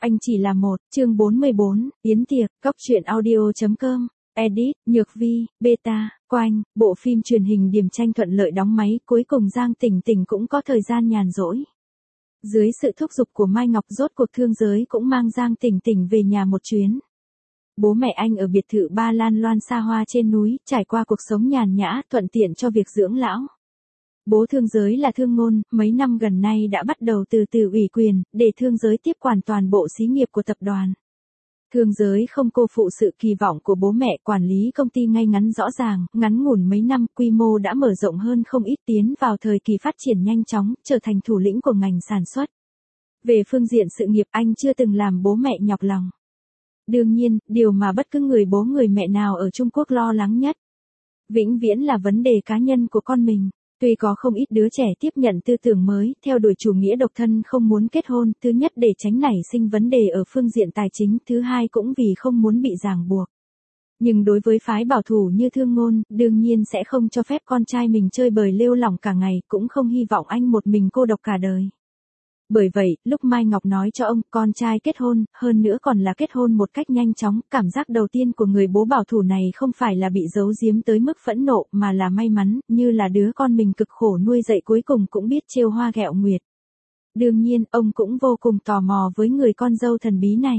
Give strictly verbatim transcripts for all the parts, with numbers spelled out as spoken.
Anh chỉ là một, chương bốn mươi bốn, yến tiệc, góc truyện audio chấm com, edit, Nhược Vi, beta, Quanh, bộ phim truyền hình Điềm Tranh thuận lợi đóng máy, cuối cùng Giang Tỉnh Tỉnh cũng có thời gian nhàn rỗi. Dưới sự thúc giục của Mai Ngọc, rốt cuộc thương giới cũng mang Giang Tỉnh Tỉnh về nhà một chuyến. Bố mẹ anh ở biệt thự Ba Lan Loan xa hoa trên núi, trải qua cuộc sống nhàn nhã, thuận tiện cho việc dưỡng lão. Bố thương giới là Thương Ngôn, mấy năm gần nay đã bắt đầu từ từ ủy quyền, để thương giới tiếp quản toàn bộ xí nghiệp của tập đoàn. Thương giới không cô phụ sự kỳ vọng của bố mẹ, quản lý công ty ngay ngắn rõ ràng, ngắn ngủn mấy năm quy mô đã mở rộng hơn không ít, tiến vào thời kỳ phát triển nhanh chóng, trở thành thủ lĩnh của ngành sản xuất. Về phương diện sự nghiệp, anh chưa từng làm bố mẹ nhọc lòng. Đương nhiên, điều mà bất cứ người bố người mẹ nào ở Trung Quốc lo lắng nhất, vĩnh viễn là vấn đề cá nhân của con mình. Tuy có không ít đứa trẻ tiếp nhận tư tưởng mới, theo đuổi chủ nghĩa độc thân, không muốn kết hôn, thứ nhất để tránh nảy sinh vấn đề ở phương diện tài chính, thứ hai cũng vì không muốn bị ràng buộc. Nhưng đối với phái bảo thủ như Thương Ngôn, đương nhiên sẽ không cho phép con trai mình chơi bời lêu lỏng cả ngày, cũng không hy vọng anh một mình cô độc cả đời. Bởi vậy, lúc Mai Ngọc nói cho ông con trai kết hôn, hơn nữa còn là kết hôn một cách nhanh chóng, cảm giác đầu tiên của người bố bảo thủ này không phải là bị giấu giếm tới mức phẫn nộ, mà là may mắn, như là đứa con mình cực khổ nuôi dạy cuối cùng cũng biết trêu hoa ghẹo nguyệt. Đương nhiên, ông cũng vô cùng tò mò với người con dâu thần bí này.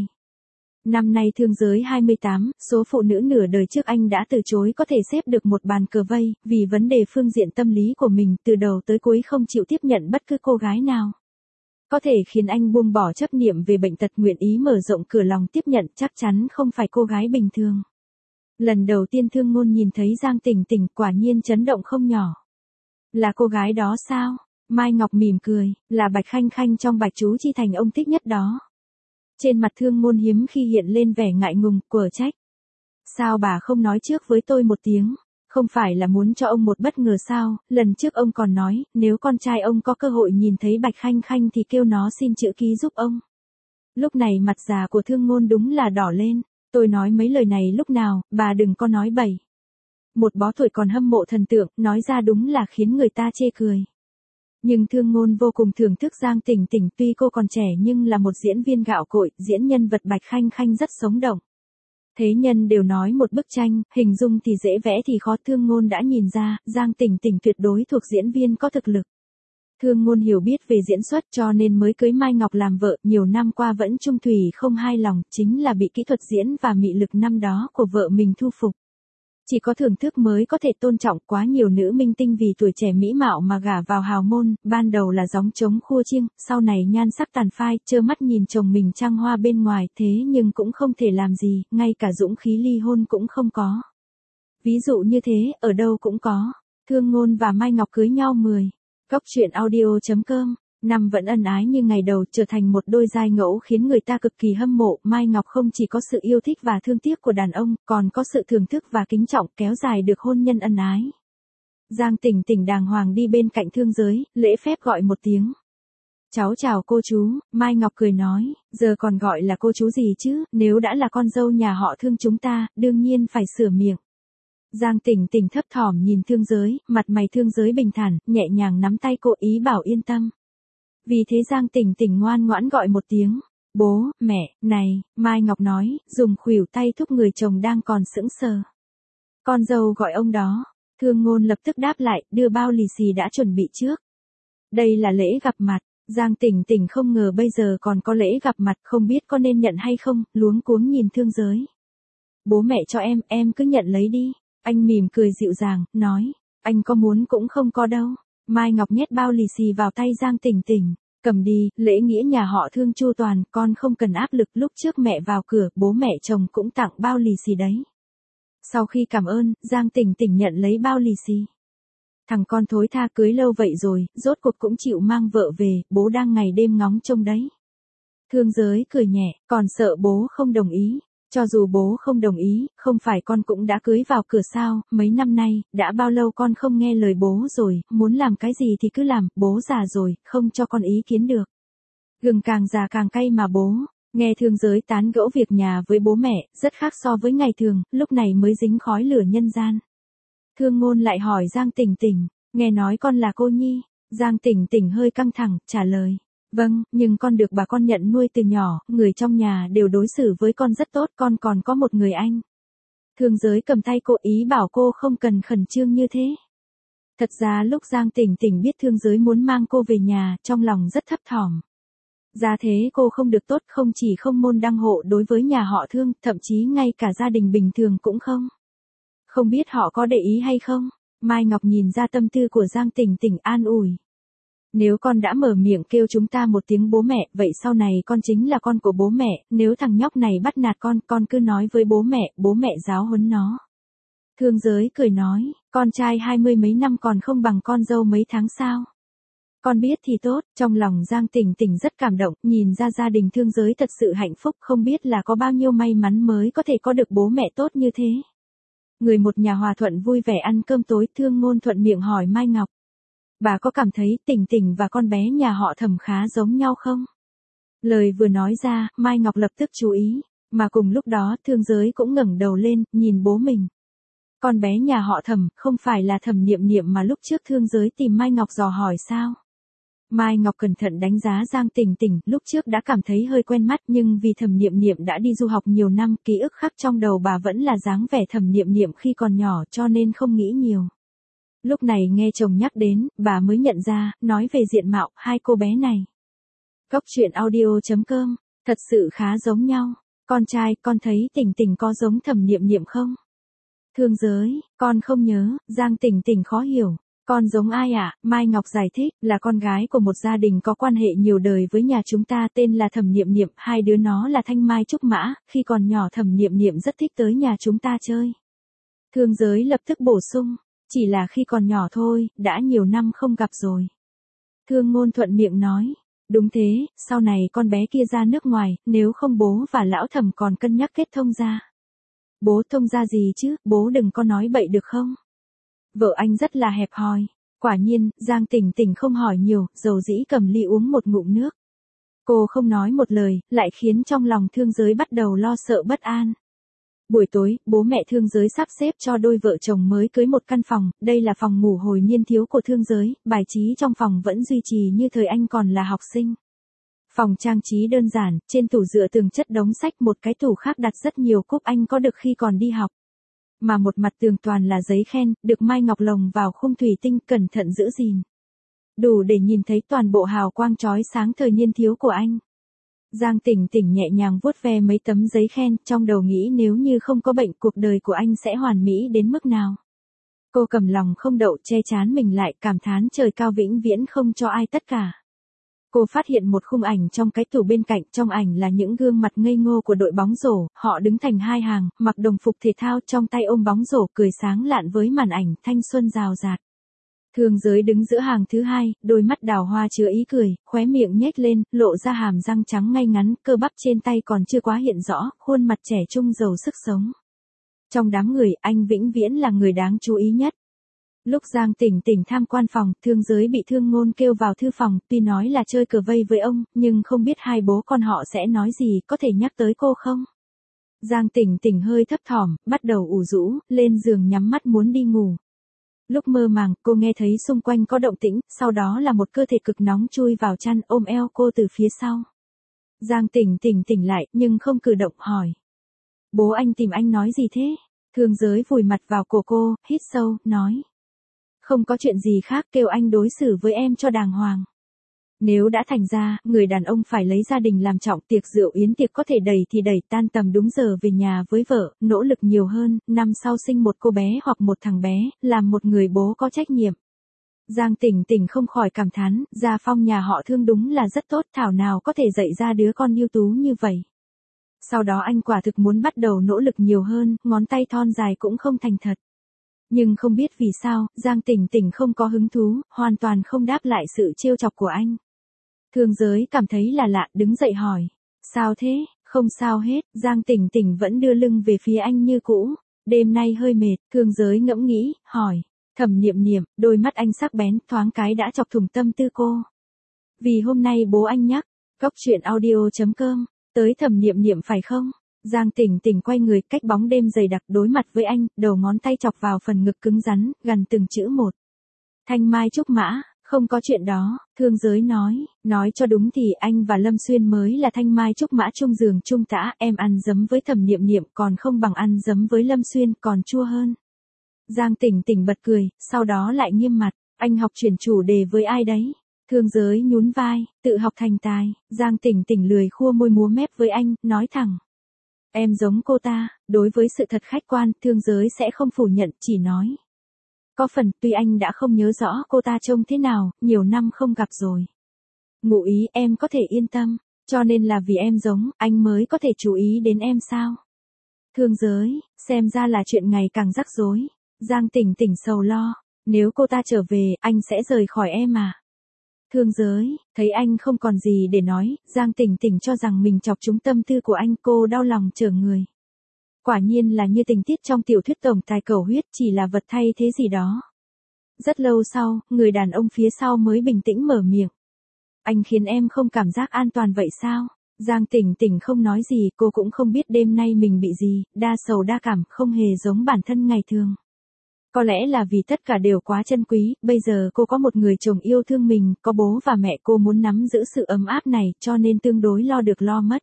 Năm nay thương giới hai mươi tám, số phụ nữ nửa đời trước anh đã từ chối có thể xếp được một bàn cờ vây, vì vấn đề phương diện tâm lý của mình, từ đầu tới cuối không chịu tiếp nhận bất cứ cô gái nào. Có thể khiến anh buông bỏ chấp niệm về bệnh tật, nguyện ý mở rộng cửa lòng tiếp nhận, chắc chắn không phải cô gái bình thường. Lần đầu tiên Thương Ngôn nhìn thấy Giang Tỉnh Tỉnh, quả nhiên chấn động không nhỏ. Là cô gái đó sao? Mai Ngọc mỉm cười, là Bạch Khanh Khanh trong Bạch Chú Chi Thành ông thích nhất đó. Trên mặt Thương Ngôn hiếm khi hiện lên vẻ ngại ngùng, quở trách. Sao bà không nói trước với tôi một tiếng? Không phải là muốn cho ông một bất ngờ sao? Lần trước ông còn nói, nếu con trai ông có cơ hội nhìn thấy Bạch Khanh Khanh thì kêu nó xin chữ ký giúp ông. Lúc này mặt già của Thương Ngôn đúng là đỏ lên. Tôi nói mấy lời này lúc nào, bà đừng có nói bậy. Một bó tuổi còn hâm mộ thần tượng, nói ra đúng là khiến người ta chê cười. Nhưng Thương Ngôn vô cùng thưởng thức Giang Tỉnh Tỉnh, tuy cô còn trẻ nhưng là một diễn viên gạo cội, diễn nhân vật Bạch Khanh Khanh rất sống động. Thế nhân đều nói một bức tranh, hình dung thì dễ vẽ thì khó, Thương Ngôn đã nhìn ra, Giang Tỉnh Tỉnh tuyệt đối thuộc diễn viên có thực lực. Thương Ngôn hiểu biết về diễn xuất cho nên mới cưới Mai Ngọc làm vợ, nhiều năm qua vẫn chung thủy không hai lòng, chính là bị kỹ thuật diễn và mị lực năm đó của vợ mình thu phục. Chỉ có thưởng thức mới có thể tôn trọng, quá nhiều nữ minh tinh vì tuổi trẻ mỹ mạo mà gả vào hào môn, ban đầu là gióng trống khua chiêng, sau này nhan sắc tàn phai, trơ mắt nhìn chồng mình trăng hoa bên ngoài, thế nhưng cũng không thể làm gì, ngay cả dũng khí ly hôn cũng không có. Ví dụ như thế, ở đâu cũng có. Thương Ngôn và Mai Ngọc cưới nhau mười. Góc truyện audio chấm com. Năm vẫn ân ái như ngày đầu, trở thành một đôi giai ngẫu khiến người ta cực kỳ hâm mộ. Mai Ngọc không chỉ có sự yêu thích và thương tiếc của đàn ông, còn có sự thưởng thức và kính trọng, kéo dài được hôn nhân ân ái. Giang Tỉnh Tỉnh đàng hoàng đi bên cạnh thương giới, lễ phép gọi một tiếng. Cháu chào cô chú. Mai Ngọc cười nói, giờ còn gọi là cô chú gì chứ, nếu đã là con dâu nhà họ Thương chúng ta, đương nhiên phải sửa miệng. Giang Tỉnh Tỉnh thấp thỏm nhìn thương giới, mặt mày thương giới bình thản, nhẹ nhàng nắm tay cô, ý bảo yên tâm. Vì thế Giang Tỉnh Tỉnh ngoan ngoãn gọi một tiếng, bố, mẹ, này, Mai Ngọc nói, dùng khuỷu tay thúc người chồng đang còn sững sờ. Con dâu gọi ông đó. Thương Ngôn lập tức đáp lại, đưa bao lì xì đã chuẩn bị trước. Đây là lễ gặp mặt. Giang Tỉnh Tỉnh không ngờ bây giờ còn có lễ gặp mặt, không biết có nên nhận hay không, luống cuống nhìn thương giới. Bố mẹ cho em, em cứ nhận lấy đi. Anh mỉm cười dịu dàng, nói, anh có muốn cũng không có đâu. Mai Ngọc nhét bao lì xì vào tay Giang Tỉnh Tỉnh, cầm đi, lễ nghĩa nhà họ Thương chu toàn, con không cần áp lực, lúc trước mẹ vào cửa, bố mẹ chồng cũng tặng bao lì xì đấy. Sau khi cảm ơn, Giang Tỉnh Tỉnh nhận lấy bao lì xì. Thằng con thối tha cưới lâu vậy rồi, rốt cuộc cũng chịu mang vợ về, bố đang ngày đêm ngóng trông đấy. Thương giới cười nhẹ, còn sợ bố không đồng ý. Cho dù bố không đồng ý, không phải con cũng đã cưới vào cửa sao, mấy năm nay, đã bao lâu con không nghe lời bố rồi, muốn làm cái gì thì cứ làm, bố già rồi, không cho con ý kiến được. Gừng càng già càng cay mà bố. Nghe thương giới tán gẫu việc nhà với bố mẹ, rất khác so với ngày thường, lúc này mới dính khói lửa nhân gian. Thương Ngôn lại hỏi Giang Tỉnh Tỉnh, nghe nói con là cô nhi. Giang Tỉnh Tỉnh hơi căng thẳng, trả lời. Vâng, nhưng con được bà con nhận nuôi từ nhỏ, người trong nhà đều đối xử với con rất tốt, con còn có một người anh. Thương Giới cầm tay cô, ý bảo cô không cần khẩn trương như thế. Thật ra lúc Giang Tỉnh Tỉnh biết Thương Giới muốn mang cô về nhà, trong lòng rất thấp thỏm. Ra thế cô không được tốt, không chỉ không môn đăng hộ đối với nhà họ Thương, thậm chí ngay cả gia đình bình thường cũng không. Không biết họ có để ý hay không? Mai Ngọc nhìn ra tâm tư của Giang Tỉnh Tỉnh, an ủi. Nếu con đã mở miệng kêu chúng ta một tiếng bố mẹ, vậy sau này con chính là con của bố mẹ, nếu thằng nhóc này bắt nạt con, con cứ nói với bố mẹ, bố mẹ giáo huấn nó. Thương Giới cười nói, con trai hai mươi mấy năm còn không bằng con dâu mấy tháng sao? Con biết thì tốt, trong lòng Giang Tỉnh Tỉnh rất cảm động, nhìn ra gia đình Thương Giới thật sự hạnh phúc, không biết là có bao nhiêu may mắn mới có thể có được bố mẹ tốt như thế. Người một nhà hòa thuận vui vẻ ăn cơm tối, Thương Ngôn thuận miệng hỏi Mai Ngọc. Bà có cảm thấy Tỉnh Tỉnh và con bé nhà họ Thẩm khá giống nhau không? Lời vừa nói ra, Mai Ngọc lập tức chú ý, mà cùng lúc đó Thương Giới cũng ngẩng đầu lên, nhìn bố mình. Con bé nhà họ Thẩm, không phải là Thẩm Niệm Niệm mà lúc trước Thương Giới tìm Mai Ngọc dò hỏi sao? Mai Ngọc cẩn thận đánh giá Giang Tỉnh Tỉnh, lúc trước đã cảm thấy hơi quen mắt nhưng vì Thẩm Niệm Niệm đã đi du học nhiều năm, ký ức khắc trong đầu bà vẫn là dáng vẻ Thẩm Niệm Niệm khi còn nhỏ cho nên không nghĩ nhiều. Lúc này nghe chồng nhắc đến, bà mới nhận ra, nói về diện mạo, hai cô bé này. Cốc truyện audio chấm com, thật sự khá giống nhau. Con trai, con thấy Tỉnh Tỉnh có giống Thẩm Niệm Niệm không? Thương Giới, con không nhớ, Giang Tỉnh Tỉnh khó hiểu. Con giống ai ạ? À? Mai Ngọc giải thích, là con gái của một gia đình có quan hệ nhiều đời với nhà chúng ta, tên là Thẩm Niệm Niệm, hai đứa nó là Thanh Mai Trúc Mã, khi còn nhỏ Thẩm Niệm Niệm rất thích tới nhà chúng ta chơi. Thương Giới lập tức bổ sung, chỉ là khi còn nhỏ thôi, đã nhiều năm không gặp rồi. Thương Ngôn thuận miệng nói, đúng thế, sau này con bé kia ra nước ngoài, nếu không bố và lão Thẩm còn cân nhắc kết thông gia. Bố thông gia gì chứ, bố đừng có nói bậy được không? Vợ anh rất là hẹp hòi. Quả nhiên, Giang Tỉnh Tỉnh không hỏi nhiều, dầu dĩ cầm ly uống một ngụm nước. Cô không nói một lời, lại khiến trong lòng Thương Giới bắt đầu lo sợ bất an. Buổi tối, bố mẹ Thương Giới sắp xếp cho đôi vợ chồng mới cưới một căn phòng, đây là phòng ngủ hồi niên thiếu của Thương Giới, bài trí trong phòng vẫn duy trì như thời anh còn là học sinh. Phòng trang trí đơn giản, trên tủ dựa tường chất đống sách, một cái tủ khác đặt rất nhiều cúp anh có được khi còn đi học. Mà một mặt tường toàn là giấy khen, được Mai Ngọc lồng vào khung thủy tinh cẩn thận giữ gìn. Đủ để nhìn thấy toàn bộ hào quang chói sáng thời niên thiếu của anh. Giang Tỉnh Tỉnh nhẹ nhàng vuốt ve mấy tấm giấy khen, trong đầu nghĩ nếu như không có bệnh cuộc đời của anh sẽ hoàn mỹ đến mức nào. Cô cầm lòng không đậu, che chán mình lại, cảm thán trời cao vĩnh viễn không cho ai tất cả. Cô phát hiện một khung ảnh trong cái tủ bên cạnh, trong ảnh là những gương mặt ngây ngô của đội bóng rổ, họ đứng thành hai hàng, mặc đồng phục thể thao, trong tay ôm bóng rổ, cười sáng lạn với màn ảnh, thanh xuân rào rạt. Thương Giới đứng giữa hàng thứ hai, đôi mắt đào hoa chứa ý cười, khóe miệng nhếch lên, lộ ra hàm răng trắng ngay ngắn, cơ bắp trên tay còn chưa quá hiện rõ, khuôn mặt trẻ trung giàu sức sống. Trong đám người, anh vĩnh viễn là người đáng chú ý nhất. Lúc Giang Tỉnh Tỉnh tham quan phòng, Thương Giới bị Thương Ngôn kêu vào thư phòng, tuy nói là chơi cờ vây với ông, nhưng không biết hai bố con họ sẽ nói gì, có thể nhắc tới cô không? Giang Tỉnh Tỉnh hơi thấp thỏm, bắt đầu ủ rũ, lên giường nhắm mắt muốn đi ngủ. Lúc mơ màng, cô nghe thấy xung quanh có động tĩnh, sau đó là một cơ thể cực nóng chui vào chăn ôm eo cô từ phía sau. Giang Tỉnh Tỉnh tỉnh lại, nhưng không cử động, hỏi. Bố anh tìm anh nói gì thế? Thương Giới vùi mặt vào cổ cô, hít sâu, nói. Không có chuyện gì khác, kêu anh đối xử với em cho đàng hoàng. Nếu đã thành ra, người đàn ông phải lấy gia đình làm trọng, tiệc rượu yến tiệc có thể đẩy thì đẩy, tan tầm đúng giờ về nhà với vợ, nỗ lực nhiều hơn, năm sau sinh một cô bé hoặc một thằng bé, làm một người bố có trách nhiệm. Giang Tỉnh Tỉnh không khỏi cảm thán, gia phong nhà họ Thương đúng là rất tốt, thảo nào có thể dạy ra đứa con ưu tú như vậy. Sau đó anh quả thực muốn bắt đầu nỗ lực nhiều hơn, ngón tay thon dài cũng không thành thật. Nhưng không biết vì sao, Giang Tỉnh Tỉnh không có hứng thú, hoàn toàn không đáp lại sự trêu chọc của anh. Thương Giới cảm thấy là lạ, đứng dậy hỏi. Sao thế? Không sao hết, Giang Tỉnh Tỉnh vẫn đưa lưng về phía anh như cũ. Đêm nay hơi mệt, Thương Giới ngẫm nghĩ, hỏi. Thẩm Niệm Niệm, đôi mắt anh sắc bén, thoáng cái đã chọc thủng tâm tư cô. Vì hôm nay bố anh nhắc, cốc truyện audio chấm com, tới Thẩm Niệm Niệm phải không? Giang Tỉnh Tỉnh quay người, cách bóng đêm dày đặc, đối mặt với anh, đầu ngón tay chọc vào phần ngực cứng rắn, gần từng chữ một. Thanh Mai Trúc Mã, Không có chuyện đó, Thương Giới nói, nói cho đúng thì anh và Lâm Xuyên mới là thanh mai trúc mã chung giường chung tã, em ăn dấm với Thẩm Niệm Niệm còn không bằng ăn dấm với Lâm Xuyên, còn chua hơn. Giang Tỉnh Tỉnh bật cười, sau đó lại nghiêm mặt, anh học chuyển chủ đề với ai đấy? Thương Giới nhún vai, tự học thành tài. Giang Tỉnh Tỉnh lười khua môi múa mép với anh, nói thẳng. Em giống cô ta, đối với sự thật khách quan, Thương Giới sẽ không phủ nhận, chỉ nói. Có phần, tuy anh đã không nhớ rõ cô ta trông thế nào, nhiều năm không gặp rồi. Ngụ ý em có thể yên tâm, cho nên là vì em giống, anh mới có thể chú ý đến em sao? Thương Giới, xem ra là chuyện ngày càng rắc rối. Giang Tỉnh Tỉnh sầu lo, nếu cô ta trở về, anh sẽ rời khỏi em à? Thương Giới, thấy anh không còn gì để nói, Giang Tỉnh Tỉnh cho rằng mình chọc trúng tâm tư của anh, cô đau lòng trở người. Quả nhiên là như tình tiết trong tiểu thuyết tổng tài cầu huyết, chỉ là vật thay thế gì đó. Rất lâu sau, người đàn ông phía sau mới bình tĩnh mở miệng. Anh khiến em không cảm giác an toàn vậy sao? Giang Tỉnh Tỉnh không nói gì, cô cũng không biết đêm nay mình bị gì, đa sầu đa cảm, không hề giống bản thân ngày thường. Có lẽ là vì tất cả đều quá chân quý, bây giờ cô có một người chồng yêu thương mình, có bố và mẹ cô muốn nắm giữ sự ấm áp này, cho nên tương đối lo được lo mất.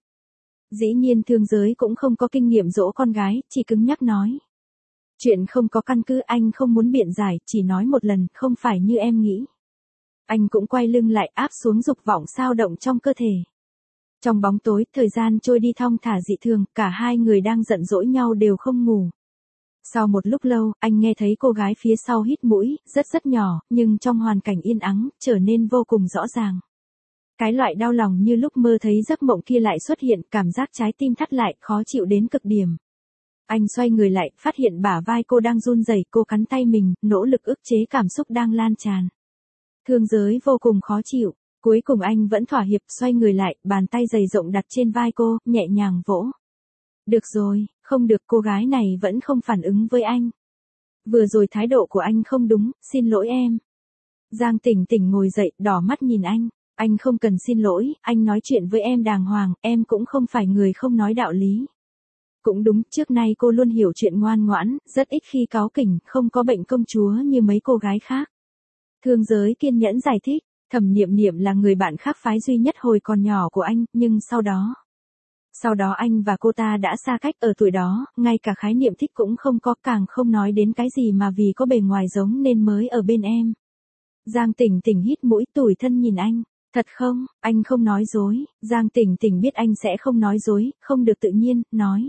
Dĩ nhiên Thương Giới cũng không có kinh nghiệm dỗ con gái, chỉ cứng nhắc nói. Chuyện không có căn cứ, anh không muốn biện giải, chỉ nói một lần, không phải như em nghĩ. Anh cũng quay lưng lại, áp xuống dục vọng xao động trong cơ thể. Trong bóng tối, thời gian trôi đi thong thả dị thường, cả hai người đang giận dỗi nhau đều không ngủ. Sau một lúc lâu, anh nghe thấy cô gái phía sau hít mũi, rất rất nhỏ, nhưng trong hoàn cảnh yên ắng, trở nên vô cùng rõ ràng. Cái loại đau lòng như lúc mơ thấy giấc mộng kia lại xuất hiện, cảm giác trái tim thắt lại, khó chịu đến cực điểm. Anh xoay người lại, phát hiện bả vai cô đang run rẩy, cô cắn tay mình, nỗ lực ức chế cảm xúc đang lan tràn. Thương Giới vô cùng khó chịu, cuối cùng anh vẫn thỏa hiệp, xoay người lại, bàn tay dày rộng đặt trên vai cô, nhẹ nhàng vỗ. Được rồi, không được, cô gái này vẫn không phản ứng với anh. Vừa rồi thái độ của anh không đúng, xin lỗi em. Giang Tỉnh Tỉnh ngồi dậy, đỏ mắt nhìn anh. Anh không cần xin lỗi, anh nói chuyện với em đàng hoàng, em cũng không phải người không nói đạo lý. Cũng đúng, trước nay cô luôn hiểu chuyện ngoan ngoãn, rất ít khi cáu kỉnh, không có bệnh công chúa như mấy cô gái khác. Thương Giới kiên nhẫn giải thích, Thẩm Niệm Niệm là người bạn khác phái duy nhất hồi còn nhỏ của anh, nhưng sau đó... Sau đó anh và cô ta đã xa cách, ở tuổi đó, ngay cả khái niệm thích cũng không có, càng không nói đến cái gì mà vì có bề ngoài giống nên mới ở bên em. Giang Tỉnh Tỉnh hít mũi, tủi thân nhìn anh. Thật không, anh không nói dối. Giang Tỉnh Tỉnh biết anh sẽ không nói dối, không được tự nhiên, nói.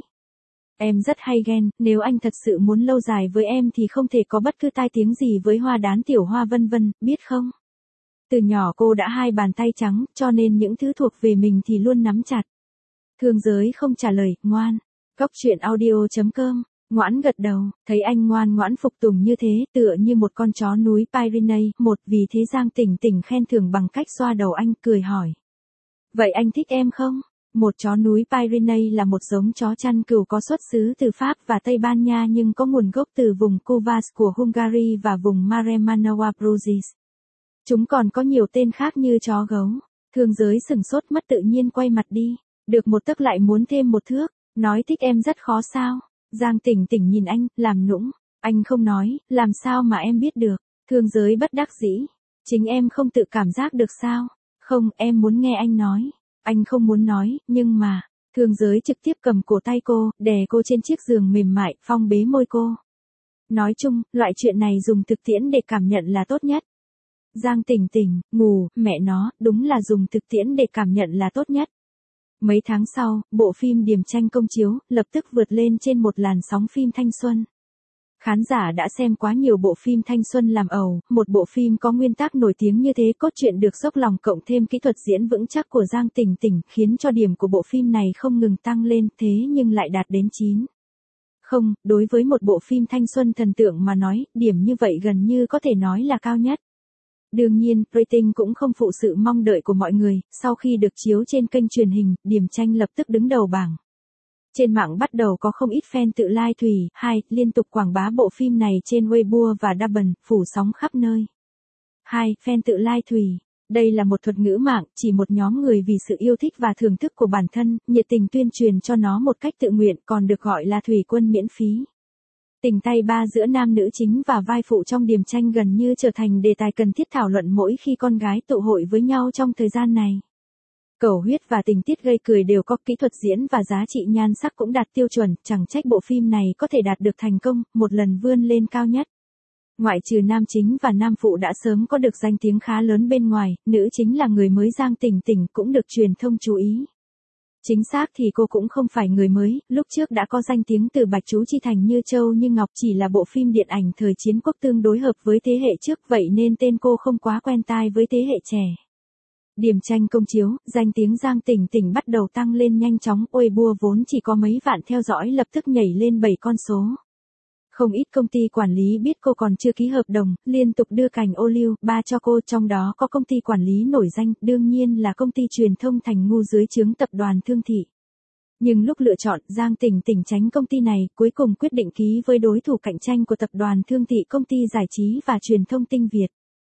Em rất hay ghen, nếu anh thật sự muốn lâu dài với em thì không thể có bất cứ tai tiếng gì với Hoa Đán Tiểu Hoa vân vân, biết không? Từ nhỏ cô đã hai bàn tay trắng, cho nên những thứ thuộc về mình thì luôn nắm chặt. Thương Giới không trả lời, ngoan. Cóc truyện audio chấm com, ngoãn gật đầu, thấy anh ngoan ngoãn phục tùng như thế, tựa như một con chó núi Pyrenees, một vì thế Giang Tỉnh Tỉnh khen thưởng bằng cách xoa đầu anh, cười hỏi. Vậy anh thích em không? Một chó núi Pyrenees là một giống chó chăn cừu có xuất xứ từ Pháp và Tây Ban Nha nhưng có nguồn gốc từ vùng Kovács của Hungary và vùng Maremanoa Bruges. Chúng còn có nhiều tên khác như chó gấu. Thương Giới sừng sốt mất tự nhiên quay mặt đi. Được một tấc lại muốn thêm một thước, nói thích em rất khó sao? Giang Tỉnh Tỉnh nhìn anh, làm nũng. Anh không nói, làm sao mà em biết được? Thương Giới bất đắc dĩ. Chính em không tự cảm giác được sao? Không, em muốn nghe anh nói. Anh không muốn nói, nhưng mà... Thương Giới trực tiếp cầm cổ tay cô, đè cô trên chiếc giường mềm mại, phong bế môi cô. Nói chung, loại chuyện này dùng thực tiễn để cảm nhận là tốt nhất. Giang Tỉnh Tỉnh, ngủ, mẹ nó, đúng là dùng thực tiễn để cảm nhận là tốt nhất. Mấy tháng sau, bộ phim Điềm Tranh công chiếu, lập tức vượt lên trên một làn sóng phim thanh xuân. Khán giả đã xem quá nhiều bộ phim thanh xuân làm ẩu, một bộ phim có nguyên tác nổi tiếng như thế, cốt truyện được dốc lòng cộng thêm kỹ thuật diễn vững chắc của Giang Tỉnh Tỉnh, khiến cho điểm của bộ phim này không ngừng tăng lên, thế nhưng lại đạt đến chín. Không, đối với một bộ phim thanh xuân thần tượng mà nói, điểm như vậy gần như có thể nói là cao nhất. Đương nhiên, rating cũng không phụ sự mong đợi của mọi người, sau khi được chiếu trên kênh truyền hình, Điềm Tranh lập tức đứng đầu bảng. Trên mạng bắt đầu có không ít fan tự lai thủy, hai, liên tục quảng bá bộ phim này trên Weibo và Douban, phủ sóng khắp nơi. hai. Fan tự lai thủy. Đây là một thuật ngữ mạng, chỉ một nhóm người vì sự yêu thích và thưởng thức của bản thân, nhiệt tình tuyên truyền cho nó một cách tự nguyện, còn được gọi là thủy quân miễn phí. Tình tay ba giữa nam nữ chính và vai phụ trong điềm tranh gần như trở thành đề tài cần thiết thảo luận mỗi khi con gái tụ hội với nhau trong thời gian này. Cầu huyết và tình tiết gây cười đều có, kỹ thuật diễn và giá trị nhan sắc cũng đạt tiêu chuẩn, chẳng trách bộ phim này có thể đạt được thành công, một lần vươn lên cao nhất. Ngoại trừ nam chính và nam phụ đã sớm có được danh tiếng khá lớn bên ngoài, nữ chính là người mới Giang Tỉnh Tỉnh cũng được truyền thông chú ý. Chính xác thì cô cũng không phải người mới, lúc trước đã có danh tiếng từ Bạch Chú Chi Thành Như Châu Như Ngọc, chỉ là bộ phim điện ảnh thời chiến quốc tương đối hợp với thế hệ trước, vậy nên tên cô không quá quen tai với thế hệ trẻ. Điềm tranh công chiếu, danh tiếng Giang Tỉnh Tỉnh bắt đầu tăng lên nhanh chóng, Weibo vốn chỉ có mấy vạn theo dõi lập tức nhảy lên bảy con số. Không ít công ty quản lý biết cô còn chưa ký hợp đồng, liên tục đưa cành ô liu ba cho cô, trong đó có công ty quản lý nổi danh, đương nhiên là công ty truyền thông Thành Ngu dưới trướng tập đoàn Thương Thị. Nhưng lúc lựa chọn, Giang Tỉnh Tỉnh tránh công ty này, cuối cùng quyết định ký với đối thủ cạnh tranh của tập đoàn Thương Thị, công ty giải trí và truyền thông Tinh Việt.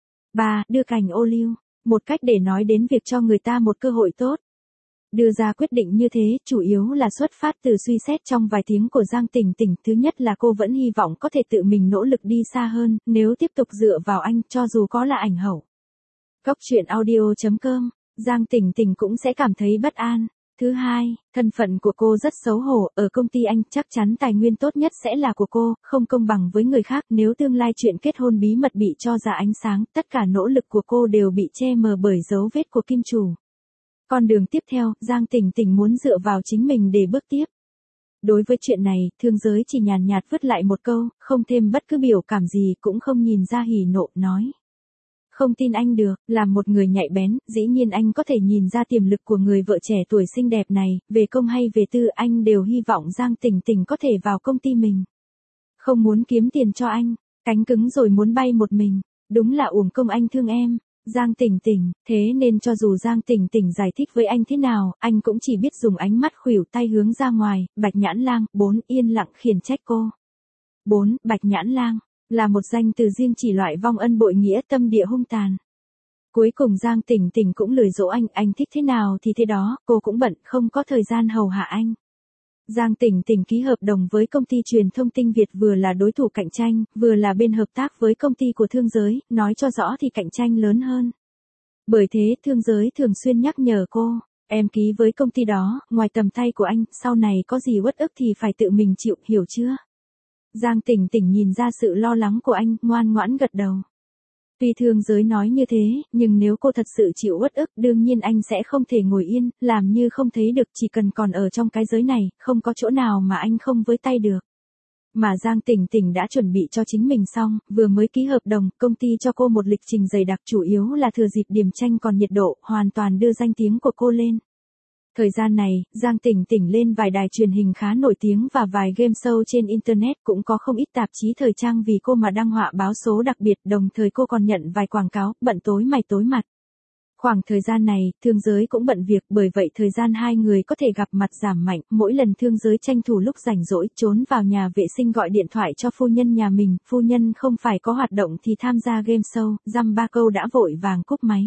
ba. Đưa cành ô liu, một cách để nói đến việc cho người ta một cơ hội tốt. Đưa ra quyết định như thế, chủ yếu là xuất phát từ suy xét trong vài tiếng của Giang Tỉnh Tỉnh. Thứ nhất là cô vẫn hy vọng có thể tự mình nỗ lực đi xa hơn, nếu tiếp tục dựa vào anh, cho dù có là ảnh hậu. Cóc truyện audio chấm com, Giang Tỉnh Tỉnh cũng sẽ cảm thấy bất an. Thứ hai, thân phận của cô rất xấu hổ, ở công ty anh chắc chắn tài nguyên tốt nhất sẽ là của cô, không công bằng với người khác, nếu tương lai chuyện kết hôn bí mật bị cho ra ánh sáng, tất cả nỗ lực của cô đều bị che mờ bởi dấu vết của kim chủ. Con đường tiếp theo, Giang Tỉnh Tỉnh muốn dựa vào chính mình để bước tiếp. Đối với chuyện này, thương giới chỉ nhàn nhạt vứt lại một câu, không thêm bất cứ biểu cảm gì, cũng không nhìn ra hỉ nộ, nói. Không tin anh được, là một người nhạy bén, dĩ nhiên anh có thể nhìn ra tiềm lực của người vợ trẻ tuổi xinh đẹp này, về công hay về tư anh đều hy vọng Giang Tỉnh Tỉnh có thể vào công ty mình. Không muốn kiếm tiền cho anh, cánh cứng rồi muốn bay một mình, đúng là uổng công anh thương em. Giang Tỉnh Tỉnh, thế nên cho dù Giang Tỉnh Tỉnh giải thích với anh thế nào, anh cũng chỉ biết dùng ánh mắt khuỷu tay hướng ra ngoài. Bạch Nhãn Lang, bốn yên lặng khiển trách cô. bốn Bạch Nhãn Lang là một danh từ riêng chỉ loại vong ân bội nghĩa, tâm địa hung tàn. Cuối cùng Giang Tỉnh Tỉnh cũng lười dỗ anh, anh thích thế nào thì thế đó, cô cũng bận, không có thời gian hầu hạ anh. Giang Tỉnh Tỉnh ký hợp đồng với công ty truyền thông Tinh Việt, vừa là đối thủ cạnh tranh, vừa là bên hợp tác với công ty của thương giới, nói cho rõ thì cạnh tranh lớn hơn. Bởi thế thương giới thường xuyên nhắc nhở cô, em ký với công ty đó, ngoài tầm tay của anh, sau này có gì uất ức thì phải tự mình chịu, hiểu chưa? Giang Tỉnh Tỉnh nhìn ra sự lo lắng của anh, ngoan ngoãn gật đầu. Tuy thương giới nói như thế, nhưng nếu cô thật sự chịu uất ức, đương nhiên anh sẽ không thể ngồi yên, làm như không thấy được, chỉ cần còn ở trong cái giới này, không có chỗ nào mà anh không với tay được. Mà Giang Tỉnh Tỉnh đã chuẩn bị cho chính mình xong, vừa mới ký hợp đồng, công ty cho cô một lịch trình dày đặc, chủ yếu là thừa dịp điềm tranh còn nhiệt độ, hoàn toàn đưa danh tiếng của cô lên. Thời gian này, Giang Tỉnh Tỉnh lên vài đài truyền hình khá nổi tiếng và vài game show trên Internet, cũng có không ít tạp chí thời trang vì cô mà đăng họa báo số đặc biệt, đồng thời cô còn nhận vài quảng cáo, bận tối mày tối mặt. Khoảng thời gian này, thương giới cũng bận việc, bởi vậy thời gian hai người có thể gặp mặt giảm mạnh, mỗi lần thương giới tranh thủ lúc rảnh rỗi, trốn vào nhà vệ sinh gọi điện thoại cho phu nhân nhà mình, phu nhân không phải có hoạt động thì tham gia game show, dăm ba câu đã vội vàng cúp máy.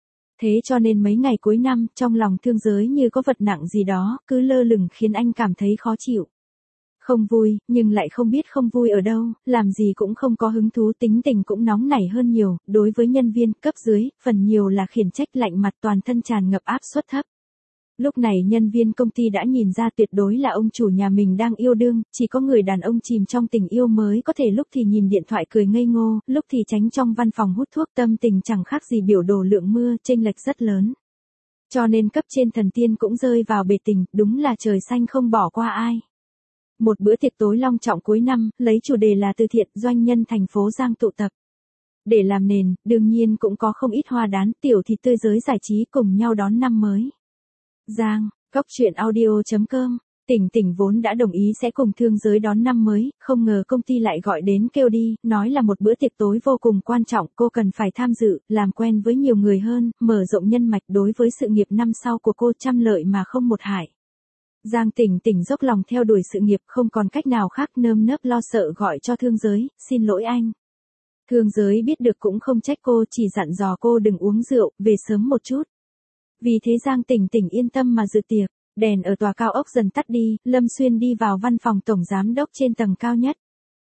Thế cho nên mấy ngày cuối năm, trong lòng thương giới như có vật nặng gì đó, cứ lơ lửng khiến anh cảm thấy khó chịu. Không vui, nhưng lại không biết không vui ở đâu, làm gì cũng không có hứng thú, tính tình cũng nóng nảy hơn nhiều, đối với nhân viên, cấp dưới, phần nhiều là khiển trách, lạnh mặt, toàn thân tràn ngập áp suất thấp. Lúc này nhân viên công ty đã nhìn ra tuyệt đối là ông chủ nhà mình đang yêu đương, chỉ có người đàn ông chìm trong tình yêu mới có thể lúc thì nhìn điện thoại cười ngây ngô, lúc thì tránh trong văn phòng hút thuốc, tâm tình chẳng khác gì biểu đồ lượng mưa, chênh lệch rất lớn. Cho nên cấp trên thần tiên cũng rơi vào bể tình, đúng là trời xanh không bỏ qua ai. Một bữa tiệc tối long trọng cuối năm, lấy chủ đề là từ thiện, doanh nhân thành phố Giang tụ tập. Để làm nền, đương nhiên cũng có không ít hoa đán, tiểu thịt tươi giới giải trí cùng nhau đón năm mới. Giang, cóc truyện audio chấm com, Tỉnh Tỉnh vốn đã đồng ý sẽ cùng thương giới đón năm mới, không ngờ công ty lại gọi đến kêu đi, nói là một bữa tiệc tối vô cùng quan trọng, cô cần phải tham dự, làm quen với nhiều người hơn, mở rộng nhân mạch, đối với sự nghiệp năm sau của cô trăm lợi mà không một hại. Giang Tỉnh Tỉnh dốc lòng theo đuổi sự nghiệp, không còn cách nào khác, nơm nớp lo sợ gọi cho thương giới, xin lỗi anh. Thương giới biết được cũng không trách cô, chỉ dặn dò cô đừng uống rượu, về sớm một chút. Vì thế Giang Tỉnh Tỉnh yên tâm mà dự tiệc, đèn ở tòa cao ốc dần tắt đi, Lâm Xuyên đi vào văn phòng tổng giám đốc trên tầng cao nhất.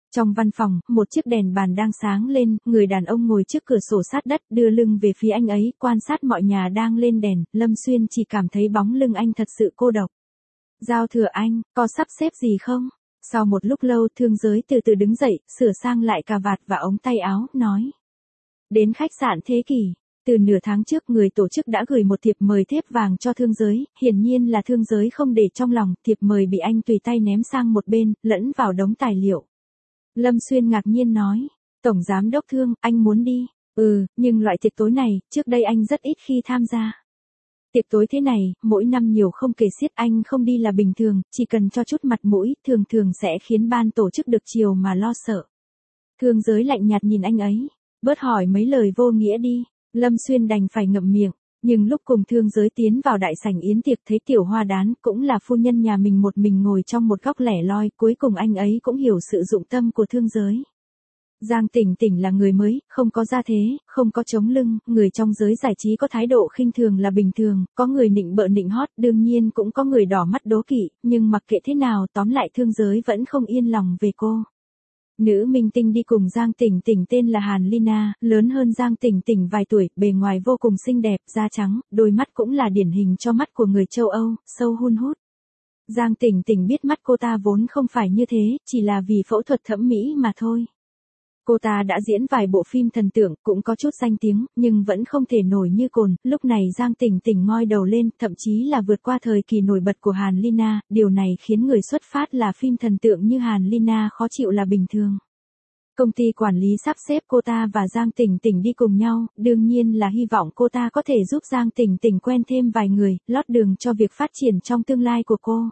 Trong văn phòng, một chiếc đèn bàn đang sáng lên, người đàn ông ngồi trước cửa sổ sát đất đưa lưng về phía anh ấy, quan sát mọi nhà đang lên đèn, Lâm Xuyên chỉ cảm thấy bóng lưng anh thật sự cô độc. Giao Thừa anh, có sắp xếp gì không? Sau một lúc lâu Thương Giới từ từ đứng dậy, sửa sang lại cà vạt và ống tay áo, nói. Đến khách sạn Thế Kỷ. Từ nửa tháng trước người tổ chức đã gửi một thiệp mời thép vàng cho Thương Giới, hiển nhiên là Thương Giới không để trong lòng, thiệp mời bị anh tùy tay ném sang một bên, lẫn vào đống tài liệu. Lâm Xuyên ngạc nhiên nói, Tổng Giám Đốc Thương, anh muốn đi. Ừ, nhưng loại tiệc tối này, trước đây anh rất ít khi tham gia. Tiệc tối thế này, mỗi năm nhiều không kể xiết, anh không đi là bình thường, chỉ cần cho chút mặt mũi, thường thường sẽ khiến ban tổ chức được chiều mà lo sợ. Thương Giới lạnh nhạt nhìn anh ấy, bớt hỏi mấy lời vô nghĩa đi. Lâm Xuyên đành phải ngậm miệng, nhưng lúc cùng Thương Giới tiến vào đại sảnh yến tiệc thấy Tiểu Hoa Đán cũng là phu nhân nhà mình một mình ngồi trong một góc lẻ loi, cuối cùng anh ấy cũng hiểu sự dụng tâm của Thương Giới. Giang Tỉnh Tỉnh là người mới, không có gia thế, không có chống lưng, người trong giới giải trí có thái độ khinh thường là bình thường, có người nịnh bợ nịnh hót, đương nhiên cũng có người đỏ mắt đố kỵ, nhưng mặc kệ thế nào tóm lại Thương Giới vẫn không yên lòng về cô. Nữ minh tinh đi cùng Giang Tỉnh Tỉnh tên là Hàn Lina, lớn hơn Giang Tỉnh Tỉnh vài tuổi, bề ngoài vô cùng xinh đẹp, da trắng, đôi mắt cũng là điển hình cho mắt của người châu Âu, sâu hun hút. Giang Tỉnh Tỉnh biết mắt cô ta vốn không phải như thế, chỉ là vì phẫu thuật thẩm mỹ mà thôi. Cô ta đã diễn vài bộ phim thần tượng, cũng có chút danh tiếng, nhưng vẫn không thể nổi như cồn, lúc này Giang Tỉnh Tỉnh ngoi đầu lên, thậm chí là vượt qua thời kỳ nổi bật của Hàn Lina, điều này khiến người xuất phát là phim thần tượng như Hàn Lina khó chịu là bình thường. Công ty quản lý sắp xếp cô ta và Giang Tỉnh Tỉnh đi cùng nhau, đương nhiên là hy vọng cô ta có thể giúp Giang Tỉnh Tỉnh quen thêm vài người, lót đường cho việc phát triển trong tương lai của cô.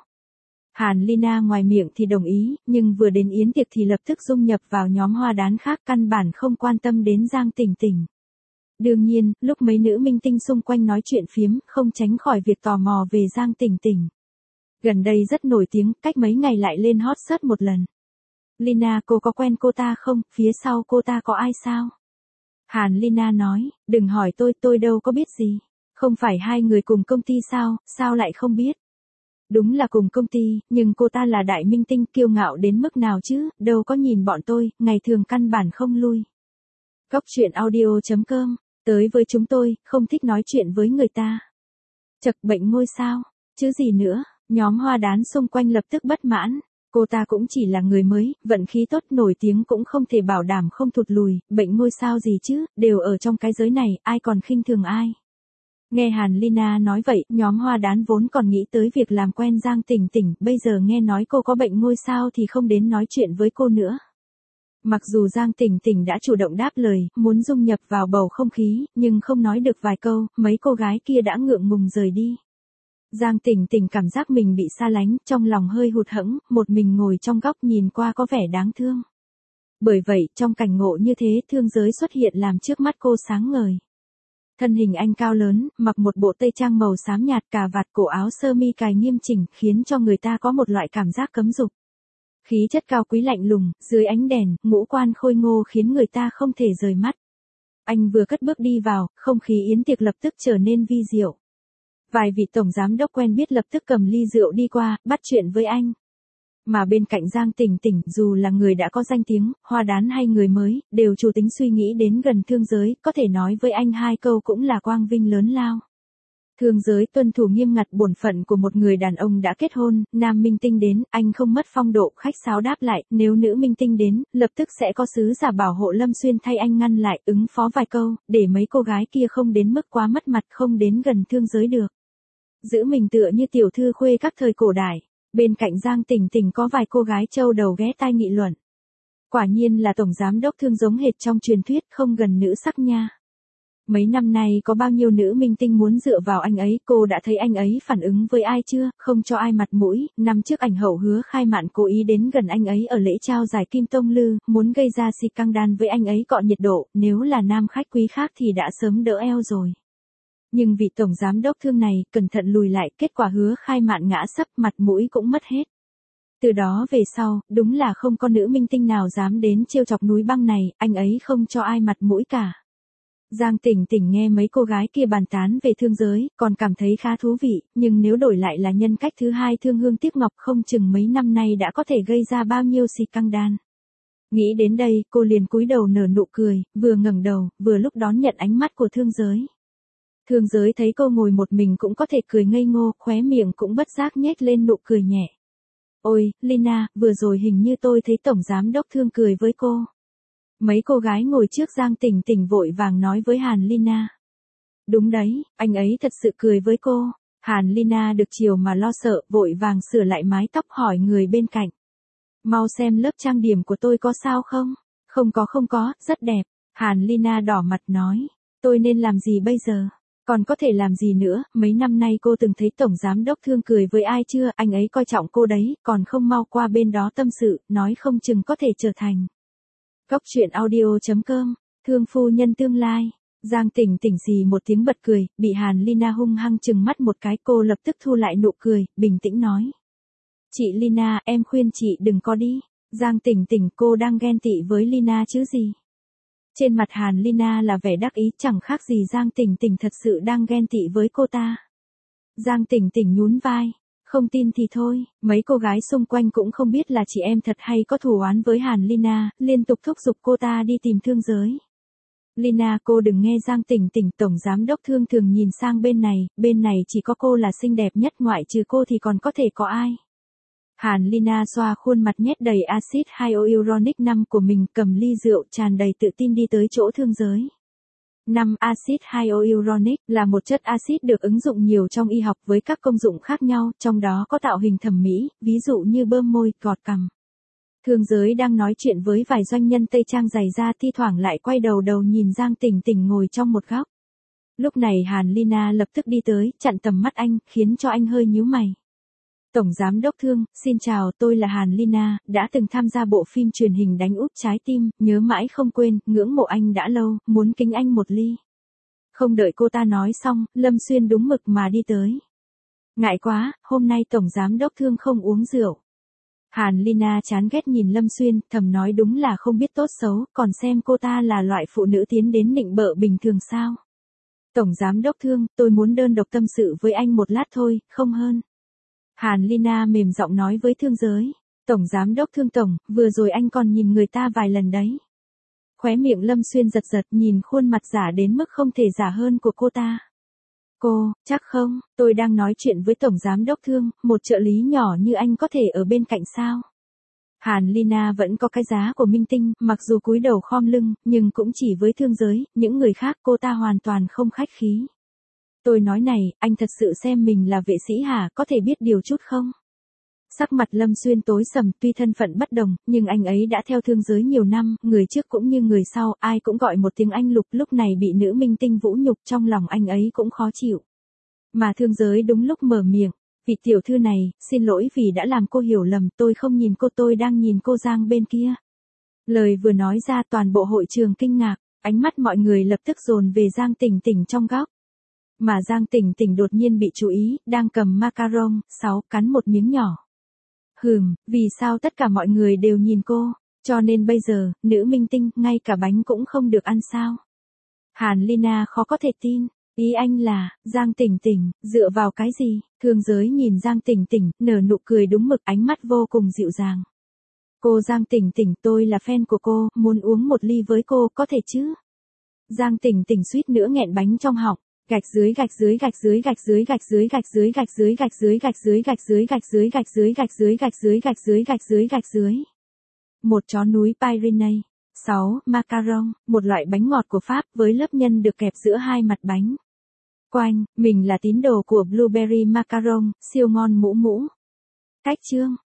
Hàn Lina ngoài miệng thì đồng ý, nhưng vừa đến yến tiệc thì lập tức dung nhập vào nhóm hoa đán khác, căn bản không quan tâm đến Giang Tỉnh Tỉnh. Đương nhiên, lúc mấy nữ minh tinh xung quanh nói chuyện phiếm, không tránh khỏi việc tò mò về Giang Tỉnh Tỉnh. Gần đây rất nổi tiếng, cách mấy ngày lại lên hot search một lần. Lina, cô có quen cô ta không, phía sau cô ta có ai sao? Hàn Lina nói, đừng hỏi tôi, tôi đâu có biết gì. Không phải hai người cùng công ty sao, sao lại không biết? Đúng là cùng công ty, nhưng cô ta là đại minh tinh, kiêu ngạo đến mức nào chứ, đâu có nhìn bọn tôi, ngày thường căn bản không lui. Góc truyện audio chấm com, tới với chúng tôi, không thích nói chuyện với người ta. Chật bệnh ngôi sao, chứ gì nữa, nhóm hoa đán xung quanh lập tức bất mãn. Cô ta cũng chỉ là người mới, vận khí tốt, nổi tiếng cũng không thể bảo đảm không thụt lùi, bệnh ngôi sao gì chứ, đều ở trong cái giới này, ai còn khinh thường ai. Nghe Hàn Lina nói vậy, nhóm hoa đán vốn còn nghĩ tới việc làm quen Giang Tỉnh Tỉnh, bây giờ nghe nói cô có bệnh ngôi sao thì không đến nói chuyện với cô nữa. Mặc dù Giang Tỉnh Tỉnh đã chủ động đáp lời, muốn dung nhập vào bầu không khí, nhưng không nói được vài câu, mấy cô gái kia đã ngượng ngùng rời đi. Giang Tỉnh Tỉnh cảm giác mình bị xa lánh, trong lòng hơi hụt hẫng, một mình ngồi trong góc nhìn qua có vẻ đáng thương. Bởi vậy, trong cảnh ngộ như thế, Thương Giới xuất hiện làm trước mắt cô sáng ngời. Thân hình anh cao lớn, mặc một bộ tây trang màu xám nhạt, cà vạt, cổ áo sơ mi cài nghiêm chỉnh, khiến cho người ta có một loại cảm giác cấm dục. Khí chất cao quý lạnh lùng, dưới ánh đèn, ngũ quan khôi ngô khiến người ta không thể rời mắt. Anh vừa cất bước đi vào, không khí yến tiệc lập tức trở nên vi diệu. Vài vị tổng giám đốc quen biết lập tức cầm ly rượu đi qua, bắt chuyện với anh. Mà bên cạnh Giang Tỉnh Tỉnh, dù là người đã có danh tiếng, hoa đán hay người mới, đều chủ tính suy nghĩ đến gần Thương Giới, có thể nói với anh hai câu cũng là quang vinh lớn lao. Thương Giới tuân thủ nghiêm ngặt bổn phận của một người đàn ông đã kết hôn, nam minh tinh đến, anh không mất phong độ, khách sáo đáp lại, nếu nữ minh tinh đến, lập tức sẽ có sứ giả bảo hộ Lâm Xuyên thay anh ngăn lại, ứng phó vài câu, để mấy cô gái kia không đến mức quá mất mặt, không đến gần Thương Giới được. Giữ mình tựa như tiểu thư khuê các thời cổ đại. Bên cạnh Giang Tỉnh Tỉnh có vài cô gái trâu đầu ghé tai nghị luận. Quả nhiên là tổng giám đốc Thương giống hệt trong truyền thuyết, không gần nữ sắc nha. Mấy năm nay có bao nhiêu nữ minh tinh muốn dựa vào anh ấy, cô đã thấy anh ấy phản ứng với ai chưa, không cho ai mặt mũi. Năm trước ảnh hậu Hứa Khai Mạn cố ý đến gần anh ấy ở lễ trao giải Kim Tông Lư, muốn gây ra xì căng đan với anh ấy cọ nhiệt độ, nếu là nam khách quý khác thì đã sớm đỡ eo rồi. Nhưng vị tổng giám đốc Thương này, cẩn thận lùi lại, kết quả Hứa Khai Mạn ngã sấp, mặt mũi cũng mất hết. Từ đó về sau, đúng là không có nữ minh tinh nào dám đến trêu chọc núi băng này, anh ấy không cho ai mặt mũi cả. Giang Tỉnh Tỉnh nghe mấy cô gái kia bàn tán về Thương Giới, còn cảm thấy khá thú vị, nhưng nếu đổi lại là nhân cách thứ hai Thương Hương Tiếc Ngọc không chừng mấy năm nay đã có thể gây ra bao nhiêu xì căng đan. Nghĩ đến đây, cô liền cúi đầu nở nụ cười, vừa ngẩng đầu, vừa lúc đón nhận ánh mắt của Thương Giới. Thương Giới thấy cô ngồi một mình cũng có thể cười ngây ngô, khóe miệng cũng bất giác nhếch lên nụ cười nhẹ. Ôi, Lina, vừa rồi hình như tôi thấy Tổng Giám Đốc Thương cười với cô. Mấy cô gái ngồi trước Giang Tỉnh Tỉnh vội vàng nói với Hàn Lina. Đúng đấy, anh ấy thật sự cười với cô. Hàn Lina được chiều mà lo sợ, vội vàng sửa lại mái tóc hỏi người bên cạnh. Mau xem lớp trang điểm của tôi có sao không? Không có không có, rất đẹp. Hàn Lina đỏ mặt nói. Tôi nên làm gì bây giờ? Còn có thể làm gì nữa, mấy năm nay cô từng thấy Tổng Giám Đốc Thương cười với ai chưa, anh ấy coi trọng cô đấy, còn không mau qua bên đó tâm sự, nói không chừng có thể trở thành. Cốc truyện audio chấm com, Thương phu nhân tương lai. Giang Tỉnh Tỉnh xì một tiếng bật cười, bị Hàn Lina hung hăng chừng mắt một cái, cô lập tức thu lại nụ cười, bình tĩnh nói. Chị Lina, em khuyên chị đừng có đi. Giang Tỉnh Tỉnh, cô đang ghen tị với Lina chứ gì? Trên mặt Hàn Lina là vẻ đắc ý, chẳng khác gì Giang Tỉnh Tỉnh thật sự đang ghen tị với cô ta. Giang Tỉnh Tỉnh nhún vai. Không tin thì thôi, mấy cô gái xung quanh cũng không biết là chị em thật hay có thù oán với Hàn Lina, liên tục thúc giục cô ta đi tìm Thương Giới. Lina, cô đừng nghe Giang Tỉnh Tỉnh, Tổng Giám Đốc Thương thường nhìn sang bên này, bên này chỉ có cô là xinh đẹp nhất, ngoại trừ cô thì còn có thể có ai. Hàn Lina xoa khuôn mặt nhét đầy axit hyaluronic năm của mình, cầm ly rượu tràn đầy tự tin đi tới chỗ Thương Giới. năm Axit hyaluronic là một chất axit được ứng dụng nhiều trong y học với các công dụng khác nhau, trong đó có tạo hình thẩm mỹ, ví dụ như bơm môi, gọt cằm. Thương Giới đang nói chuyện với vài doanh nhân Tây Trang giày da, thi thoảng lại quay đầu đầu nhìn Giang Tỉnh Tỉnh ngồi trong một góc. Lúc này Hàn Lina lập tức đi tới, chặn tầm mắt anh, khiến cho anh hơi nhíu mày. Tổng Giám Đốc Thương, xin chào, tôi là Hàn Lina, đã từng tham gia bộ phim truyền hình Đánh úp trái tim, nhớ mãi không quên, ngưỡng mộ anh đã lâu, muốn kính anh một ly. Không đợi cô ta nói xong, Lâm Xuyên đúng mực mà đi tới. Ngại quá, hôm nay Tổng Giám Đốc Thương không uống rượu. Hàn Lina chán ghét nhìn Lâm Xuyên, thầm nói đúng là không biết tốt xấu, còn xem cô ta là loại phụ nữ tiến đến nịnh bợ bình thường sao. Tổng Giám Đốc Thương, tôi muốn đơn độc tâm sự với anh một lát thôi, không hơn. Hàn Lina mềm giọng nói với Thương Giới. Tổng Giám Đốc Thương Tổng, vừa rồi anh còn nhìn người ta vài lần đấy. Khóe miệng Lâm Xuyên giật giật, nhìn khuôn mặt giả đến mức không thể giả hơn của cô ta. Cô, chắc không, tôi đang nói chuyện với Tổng Giám Đốc Thương, một trợ lý nhỏ như anh có thể ở bên cạnh sao? Hàn Lina vẫn có cái giá của minh tinh, mặc dù cúi đầu khom lưng, nhưng cũng chỉ với Thương Giới, những người khác cô ta hoàn toàn không khách khí. Tôi nói này, anh thật sự xem mình là vệ sĩ hả, có thể biết điều chút không? Sắc mặt Lâm Xuyên tối sầm, tuy thân phận bất đồng, nhưng anh ấy đã theo Thương Giới nhiều năm, người trước cũng như người sau, ai cũng gọi một tiếng anh Lục, lúc này bị nữ minh tinh vũ nhục, trong lòng anh ấy cũng khó chịu. Mà Thương Giới đúng lúc mở miệng, vị tiểu thư này, xin lỗi vì đã làm cô hiểu lầm, tôi không nhìn cô, tôi đang nhìn cô Giang bên kia. Lời vừa nói ra toàn bộ hội trường kinh ngạc, ánh mắt mọi người lập tức dồn về Giang Tỉnh Tỉnh trong góc. Mà Giang Tỉnh Tỉnh đột nhiên bị chú ý, đang cầm macaron, sáu, cắn một miếng nhỏ. Hừm, vì sao tất cả mọi người đều nhìn cô, cho nên bây giờ, nữ minh tinh, ngay cả bánh cũng không được ăn sao? Hàn Lina khó có thể tin, ý anh là, Giang Tỉnh Tỉnh, dựa vào cái gì? Thương Giới nhìn Giang Tỉnh Tỉnh, nở nụ cười đúng mực, ánh mắt vô cùng dịu dàng. Cô Giang Tỉnh Tỉnh, tôi là fan của cô, muốn uống một ly với cô, có thể chứ? Giang Tỉnh Tỉnh suýt nữa nghẹn bánh trong họng. Gạch dưới gạch dưới gạch dưới gạch dưới gạch dưới gạch dưới gạch dưới gạch dưới gạch dưới gạch dưới gạch dưới gạch dưới gạch dưới gạch dưới gạch dưới gạch dưới gạch dưới. Một chó núi Pyrenees. sáu. Macaron, một loại bánh ngọt của Pháp với lớp nhân được kẹp giữa hai mặt bánh. Quanh, mình là tín đồ của Blueberry Macaron, siêu ngon mũ mũ. Cách chương.